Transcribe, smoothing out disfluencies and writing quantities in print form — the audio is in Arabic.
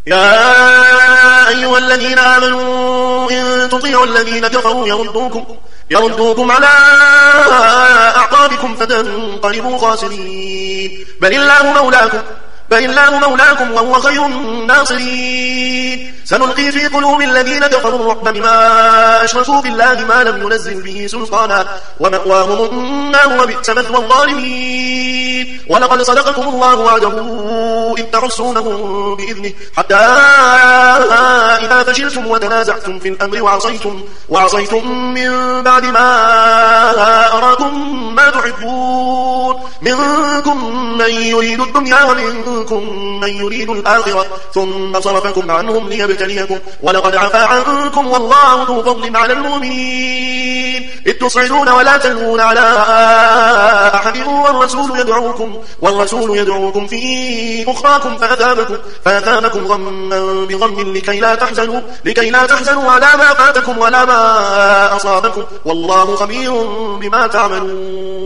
يا أيها الذين آمنوا إن تطيعوا الذين كفروا يردوكم على أعقابكم فتنقلبوا خاسرين. بل الله مولاكم وهو خير الناصرين. سنلقي في قلوب الذين كفروا الرعب بما أشركوا بالله ما لم ينزل به سلطانا ومأواهم النار وبئس مثوى الظالمين. ولقد صدقكم الله وعده إذ تحسونهم بإذنه حتى إذا فشلتم وتنازعتم في الأمر وعصيتم من بعد ما أراكم ما تحبون منكم من يريد الدنيا ومنكم من يريد الآخرة ثم صرفكم عنهم ليبتليكم ولقد عفا عنكم والله ذو فضل على المؤمنين. إذ تصعدون ولا تلوون على أحد والرسول يدعوكم في أخراكم فأثابكم غما بغم لكي لا تحزنوا على ما فاتكم ولا ما أصابكم والله خبير بما تعملون.